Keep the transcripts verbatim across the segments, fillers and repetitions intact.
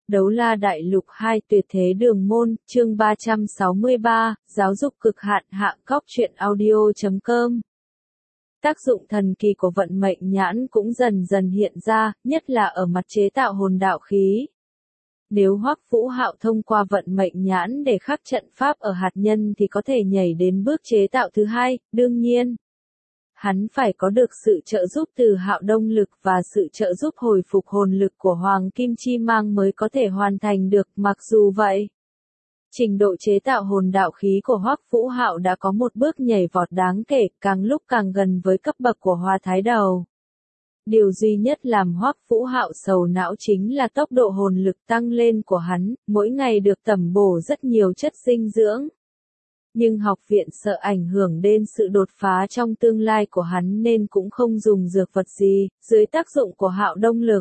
Đấu la đại lục hai tuyệt thế đường môn, chương ba trăm sáu mươi ba, giáo dục cực hạn hạ cóc truyện audio chấm com. Tác dụng thần kỳ của vận mệnh nhãn cũng dần dần hiện ra, nhất là ở mặt chế tạo hồn đạo khí. Nếu Hoắc Vũ Hạo thông qua vận mệnh nhãn để khắc trận pháp ở hạt nhân thì có thể nhảy đến bước chế tạo thứ hai, đương nhiên. Hắn phải có được sự trợ giúp từ Hạo Đông lực và sự trợ giúp hồi phục hồn lực của Hoàng Kim Chi Mang mới có thể hoàn thành được, mặc dù vậy. Trình độ chế tạo hồn đạo khí của Hoắc Vũ Hạo đã có một bước nhảy vọt đáng kể, càng lúc càng gần với cấp bậc của Hoa Thái Đầu. Điều duy nhất làm Hoắc Vũ Hạo sầu não chính là tốc độ hồn lực tăng lên của hắn, mỗi ngày được tẩm bổ rất nhiều chất dinh dưỡng. Nhưng học viện sợ ảnh hưởng đến sự đột phá trong tương lai của hắn nên cũng không dùng dược vật gì, dưới tác dụng của Hạo Đông lực.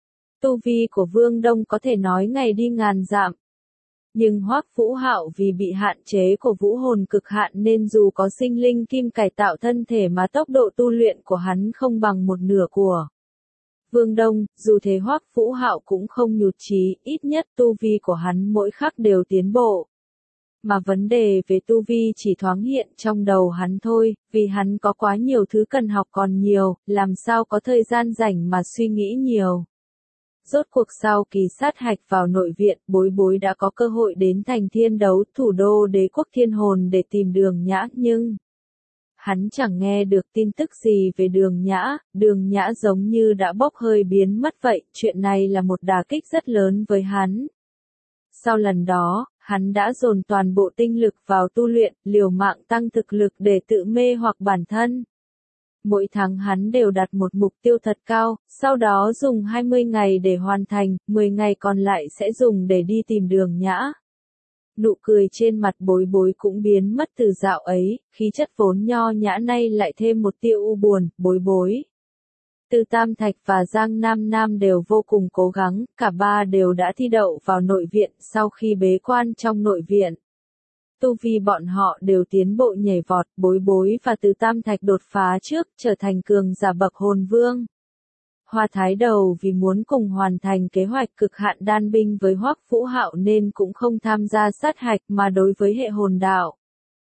Tu vi của Vương Đông có thể nói ngày đi ngàn dặm. Nhưng Hoắc Vũ Hạo vì bị hạn chế của vũ hồn cực hạn nên dù có sinh linh kim cải tạo thân thể mà tốc độ tu luyện của hắn không bằng một nửa của Vương Đông, dù thế Hoắc Vũ Hạo cũng không nhụt chí, ít nhất tu vi của hắn mỗi khắc đều tiến bộ. Mà vấn đề về tu vi chỉ thoáng hiện trong đầu hắn thôi, vì hắn có quá nhiều thứ cần học còn nhiều, làm sao có thời gian rảnh mà suy nghĩ nhiều. Rốt cuộc sau kỳ sát hạch vào nội viện, Bối Bối đã có cơ hội đến thành Thiên Đấu, thủ đô đế quốc thiên hồn để tìm Đường Nhã, nhưng hắn chẳng nghe được tin tức gì về Đường Nhã, Đường Nhã giống như đã bốc hơi biến mất vậy, chuyện này là một đả kích rất lớn với hắn. Sau lần đó, hắn đã dồn toàn bộ tinh lực vào tu luyện, liều mạng tăng thực lực để tự mê hoặc bản thân. Mỗi tháng hắn đều đặt một mục tiêu thật cao, sau đó dùng hai mươi ngày để hoàn thành, mười ngày còn lại sẽ dùng để đi tìm Đường Nhã. Nụ cười trên mặt Bối Bối cũng biến mất từ dạo ấy, khí chất vốn nho nhã nay lại thêm một tia u buồn. Bối Bối. Từ Tam Thạch và Giang Nam Nam đều vô cùng cố gắng, cả ba đều đã thi đậu vào nội viện sau khi bế quan trong nội viện. Tu vi bọn họ đều tiến bộ nhảy vọt, Bối Bối và Từ Tam Thạch đột phá trước, trở thành cường giả bậc hồn vương. Hoa Thái Đầu vì muốn cùng hoàn thành kế hoạch cực hạn đan binh với Hoắc Vũ Hạo nên cũng không tham gia sát hạch mà đối với hệ hồn đạo.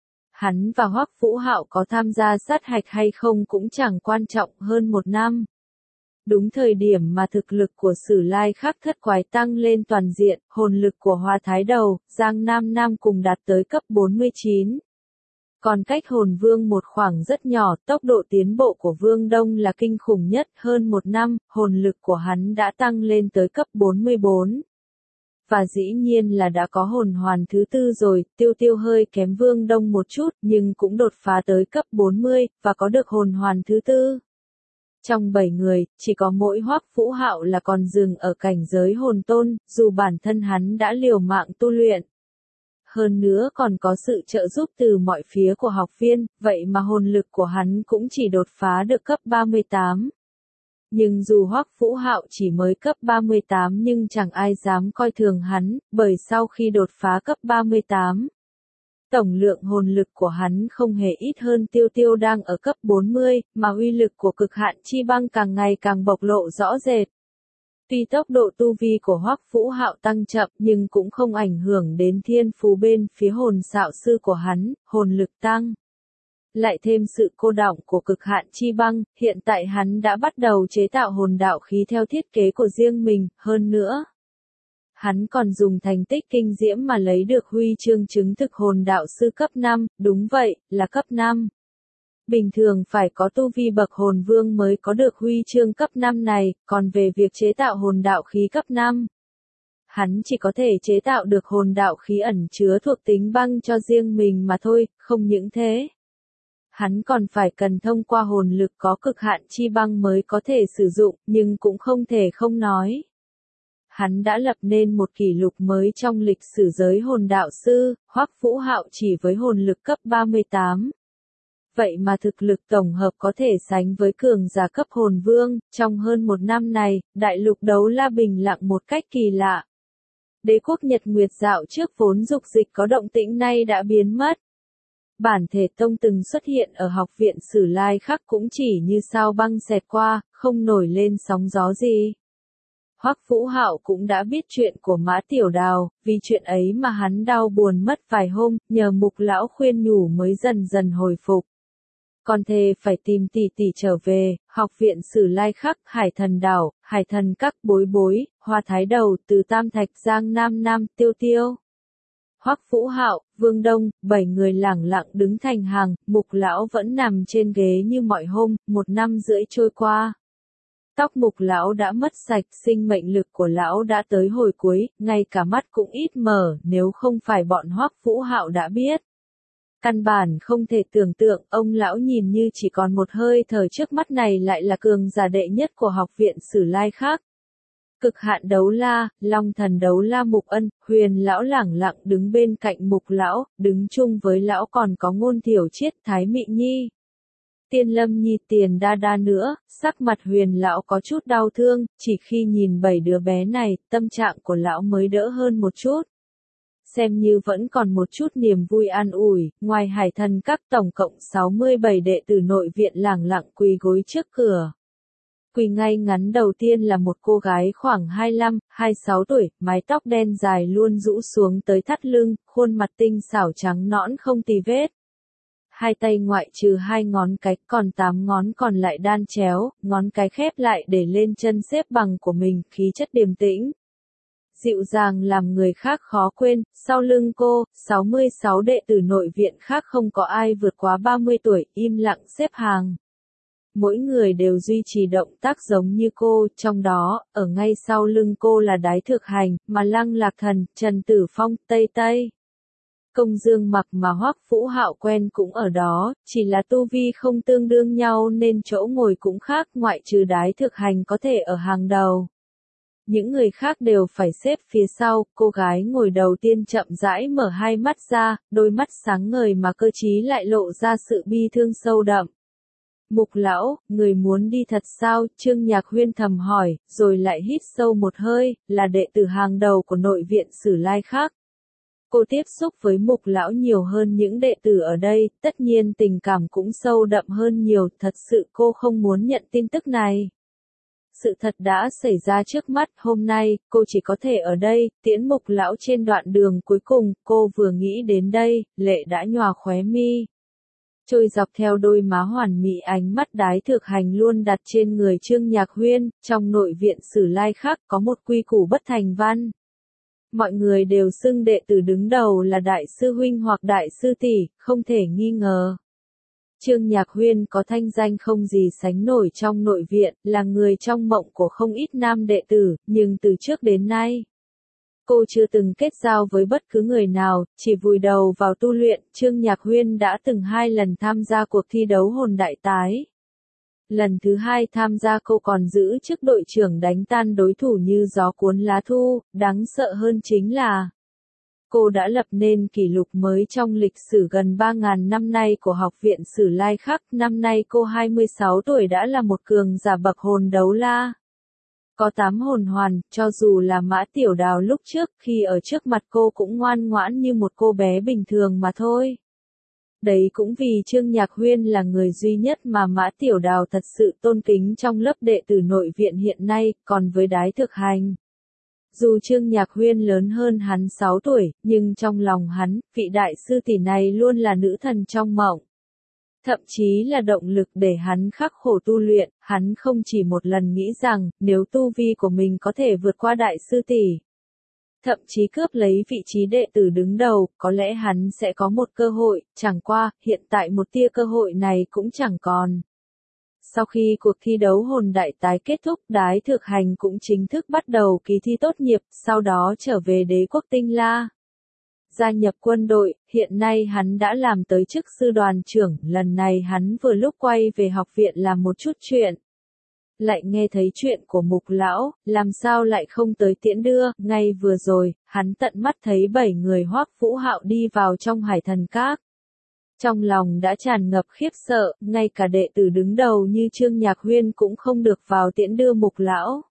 Hắn và Hoắc Vũ Hạo có tham gia sát hạch hay không cũng chẳng quan trọng hơn một năm. Đúng thời điểm mà thực lực của Sử Lai Khắc Thất Quái tăng lên toàn diện, hồn lực của Hoa Thái Đầu, Giang Nam Nam cùng đạt tới cấp bốn mươi chín. Còn cách hồn vương một khoảng rất nhỏ, tốc độ tiến bộ của Vương Đông là kinh khủng nhất, hơn một năm, hồn lực của hắn đã tăng lên tới cấp bốn mươi bốn. Và dĩ nhiên là đã có hồn hoàn thứ tư rồi, Tiêu Tiêu hơi kém Vương Đông một chút, nhưng cũng đột phá tới cấp bốn mươi, và có được hồn hoàn thứ tư. Trong bảy người, chỉ có mỗi Hoắc Vũ Hạo là còn dừng ở cảnh giới hồn tôn, dù bản thân hắn đã liều mạng tu luyện. Hơn nữa còn có sự trợ giúp từ mọi phía của học viên, vậy mà hồn lực của hắn cũng chỉ đột phá được cấp ba mươi tám. Nhưng dù Hoắc Vũ Hạo chỉ mới cấp ba mươi tám nhưng chẳng ai dám coi thường hắn, bởi sau khi đột phá cấp ba mươi tám, tổng lượng hồn lực của hắn không hề ít hơn Tiêu Tiêu đang ở cấp bốn mươi, mà uy lực của cực hạn chi băng càng ngày càng bộc lộ rõ rệt. Tuy tốc độ tu vi của Hoắc Vũ Hạo tăng chậm nhưng cũng không ảnh hưởng đến thiên phú bên phía hồn xạo sư của hắn, hồn lực tăng. Lại thêm sự cô đọng của cực hạn chi băng, hiện tại hắn đã bắt đầu chế tạo hồn đạo khí theo thiết kế của riêng mình, hơn nữa. Hắn còn dùng thành tích kinh diễm mà lấy được huy chương chứng thực hồn đạo sư cấp năm, đúng vậy, là cấp năm. Bình thường phải có tu vi bậc hồn vương mới có được huy chương cấp năm này, còn về việc chế tạo hồn đạo khí cấp năm. Hắn chỉ có thể chế tạo được hồn đạo khí ẩn chứa thuộc tính băng cho riêng mình mà thôi, không những thế. Hắn còn phải cần thông qua hồn lực có cực hạn chi băng mới có thể sử dụng, nhưng cũng không thể không nói. Hắn đã lập nên một kỷ lục mới trong lịch sử giới hồn đạo sư, Hoắc Vũ Hạo chỉ với hồn lực cấp ba mươi tám. Vậy mà thực lực tổng hợp có thể sánh với cường giả cấp hồn vương, trong hơn một năm này, đại lục đấu la bình lặng một cách kỳ lạ. Đế quốc Nhật Nguyệt dạo trước vốn dục dịch có động tĩnh nay đã biến mất. Bản thể tông từng xuất hiện ở học viện Sử Lai Khắc cũng chỉ như sao băng xẹt qua, không nổi lên sóng gió gì. Hoắc Vũ Hạo cũng đã biết chuyện của Mã Tiểu Đào, vì chuyện ấy mà hắn đau buồn mất vài hôm, nhờ Mục lão khuyên nhủ mới dần dần hồi phục. Còn thề phải tìm tỷ tỷ trở về, học viện Sử Lai Khắc, Hải Thần Đảo, Hải Thần Các, Bối Bối, Hoa Thái Đầu, Từ Tam Thạch, Giang Nam Nam, Tiêu Tiêu. Hoắc Vũ Hạo, Vương Đông, bảy người lẳng lặng đứng thành hàng, Mục lão vẫn nằm trên ghế như mọi hôm, một năm rưỡi trôi qua. Tóc Mục lão đã mất sạch, sinh mệnh lực của lão đã tới hồi cuối, ngay cả mắt cũng ít mở, nếu không phải bọn Hoắc Vũ Hạo đã biết. Căn bản không thể tưởng tượng, ông lão nhìn như chỉ còn một hơi thở trước mắt này lại là cường giả đệ nhất của học viện Sử Lai Khắc. Cực hạn đấu la, Long thần đấu la Mục Ân, Huyền lão lẳng lặng đứng bên cạnh Mục lão, đứng chung với lão còn có Ngôn Thiểu Triết, Thái Mị Nhi. Tiên Lâm Nhi, Tiền Đa Đa nữa, sắc mặt Huyền lão có chút đau thương, chỉ khi nhìn bảy đứa bé này, tâm trạng của lão mới đỡ hơn một chút. Xem như vẫn còn một chút niềm vui an ủi, ngoài Hải Thần Các tổng cộng sáu mươi bảy đệ tử nội viện lẳng lặng quỳ gối trước cửa. Quỳ ngay ngắn đầu tiên là một cô gái khoảng hai mươi lăm, hai mươi sáu tuổi, mái tóc đen dài luôn rũ xuống tới thắt lưng, khuôn mặt tinh xảo trắng nõn không tì vết. Hai tay ngoại trừ hai ngón cái, còn tám ngón còn lại đan chéo, ngón cái khép lại để lên chân xếp bằng của mình, khí chất điềm tĩnh. Dịu dàng làm người khác khó quên, sau lưng cô, sáu mươi sáu đệ tử nội viện khác không có ai vượt quá ba mươi tuổi, im lặng xếp hàng. Mỗi người đều duy trì động tác giống như cô, trong đó, ở ngay sau lưng cô là Đái Thực Hành, mà Lăng Lạc Thần, Trần Tử Phong, Tây Tây. Công Dương Mặc mà Hoắc Vũ Hạo quen cũng ở đó, chỉ là tu vi không tương đương nhau nên chỗ ngồi cũng khác, ngoại trừ Đái Thực Hành có thể ở hàng đầu. Những người khác đều phải xếp phía sau, cô gái ngồi đầu tiên chậm rãi mở hai mắt ra, đôi mắt sáng ngời mà cơ trí lại lộ ra sự bi thương sâu đậm. Mục lão, người muốn đi thật sao? Trương Nhạc Huyên thầm hỏi, rồi lại hít sâu một hơi, là đệ tử hàng đầu của nội viện Sử Lai Khắc. Cô tiếp xúc với Mục lão nhiều hơn những đệ tử ở đây, tất nhiên tình cảm cũng sâu đậm hơn nhiều, thật sự cô không muốn nhận tin tức này. Sự thật đã xảy ra trước mắt, hôm nay, cô chỉ có thể ở đây, tiễn Mục lão trên đoạn đường cuối cùng, cô vừa nghĩ đến đây, lệ đã nhòa khóe mi. Trôi dọc theo đôi má hoàn mỹ, ánh mắt Đái Thực Hành luôn đặt trên người Trương Nhạc Huyên, trong nội viện Sử Lai Khắc có một quy củ bất thành văn. Mọi người đều xưng đệ tử đứng đầu là đại sư huynh hoặc đại sư tỷ, không thể nghi ngờ. Trương Nhạc Huyên có thanh danh không gì sánh nổi trong nội viện, là người trong mộng của không ít nam đệ tử, nhưng từ trước đến nay, cô chưa từng kết giao với bất cứ người nào, chỉ vùi đầu vào tu luyện. Trương Nhạc Huyên đã từng hai lần tham gia cuộc thi đấu hồn đại tái. Lần thứ hai tham gia cô còn giữ chức đội trưởng đánh tan đối thủ như gió cuốn lá thu, đáng sợ hơn chính là cô đã lập nên kỷ lục mới trong lịch sử gần ba nghìn năm nay của học viện Sử Lai Khắc. Năm nay cô hai mươi sáu tuổi đã là một cường giả bậc hồn đấu la. Có tám hồn hoàn, cho dù là Mã Tiểu Đào lúc trước, khi ở trước mặt cô cũng ngoan ngoãn như một cô bé bình thường mà thôi. Đấy cũng vì Trương Nhạc Huyên là người duy nhất mà Mã Tiểu Đào thật sự tôn kính trong lớp đệ tử nội viện hiện nay, còn với Đái Thực Hành. Dù Trương Nhạc Huyên lớn hơn hắn sáu tuổi, nhưng trong lòng hắn, vị đại sư tỷ này luôn là nữ thần trong mộng. Thậm chí là động lực để hắn khắc khổ tu luyện, hắn không chỉ một lần nghĩ rằng, nếu tu vi của mình có thể vượt qua đại sư tỷ, thậm chí cướp lấy vị trí đệ tử đứng đầu, có lẽ hắn sẽ có một cơ hội, chẳng qua, hiện tại một tia cơ hội này cũng chẳng còn. Sau khi cuộc thi đấu hồn đại tái kết thúc, Đái Thực Hành cũng chính thức bắt đầu kỳ thi tốt nghiệp, sau đó trở về đế quốc Tinh La. Gia nhập quân đội, hiện nay hắn đã làm tới chức sư đoàn trưởng, lần này hắn vừa lúc quay về học viện làm một chút chuyện. Lại nghe thấy chuyện của Mục lão, làm sao lại không tới tiễn đưa, ngay vừa rồi, hắn tận mắt thấy bảy người Hoắc Vũ Hạo đi vào trong Hải Thần Các. Trong lòng đã tràn ngập khiếp sợ, ngay cả đệ tử đứng đầu như Trương Nhạc Huyên cũng không được vào tiễn đưa Mục lão.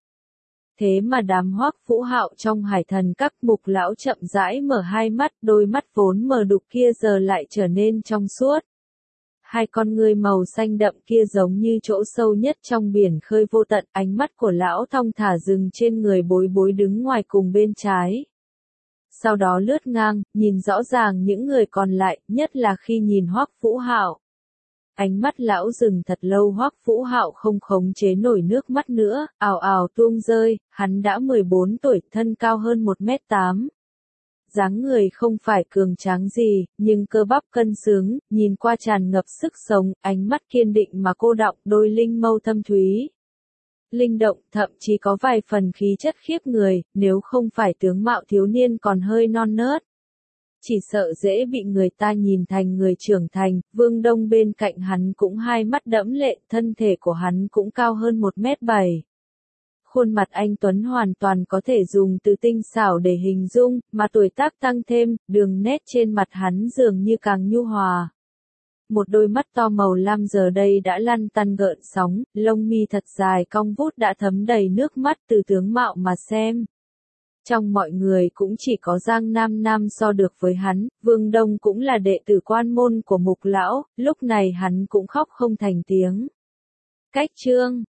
Thế mà đám Hoắc Vũ Hạo trong Hải Thần Các, Mục lão chậm rãi mở hai mắt, đôi mắt vốn mờ đục kia giờ lại trở nên trong suốt. hai con ngươi màu xanh đậm kia giống như chỗ sâu nhất trong biển khơi vô tận, ánh mắt của lão thong thả dừng trên người Bối Bối đứng ngoài cùng bên trái. Sau đó lướt ngang, nhìn rõ ràng những người còn lại, nhất là khi nhìn Hoắc Vũ Hạo. Ánh mắt lão dừng thật lâu, Hoắc Vũ Hạo không khống chế nổi nước mắt nữa, ào ào tuôn rơi, hắn đã mười bốn tuổi, thân cao hơn một mét tám. Dáng người không phải cường tráng gì, nhưng cơ bắp cân xứng, nhìn qua tràn ngập sức sống, ánh mắt kiên định mà cô đọng, đôi linh mâu thâm thúy. Linh động, thậm chí có vài phần khí chất khiếp người, nếu không phải tướng mạo thiếu niên còn hơi non nớt. Chỉ sợ dễ bị người ta nhìn thành người trưởng thành, Vương Đông bên cạnh hắn cũng hai mắt đẫm lệ, thân thể của hắn cũng cao hơn một mét bảy. Khuôn mặt anh Tuấn hoàn toàn có thể dùng từ tinh xảo để hình dung, mà tuổi tác tăng thêm, đường nét trên mặt hắn dường như càng nhu hòa. Một đôi mắt to màu lam giờ đây đã lăn tăn gợn sóng, lông mi thật dài cong vút đã thấm đầy nước mắt từ tướng mạo mà xem. Trong mọi người cũng chỉ có Giang Nam Nam so được với hắn, Vương Đông cũng là đệ tử quan môn của Mục Lão, lúc này hắn cũng khóc không thành tiếng. Cách chương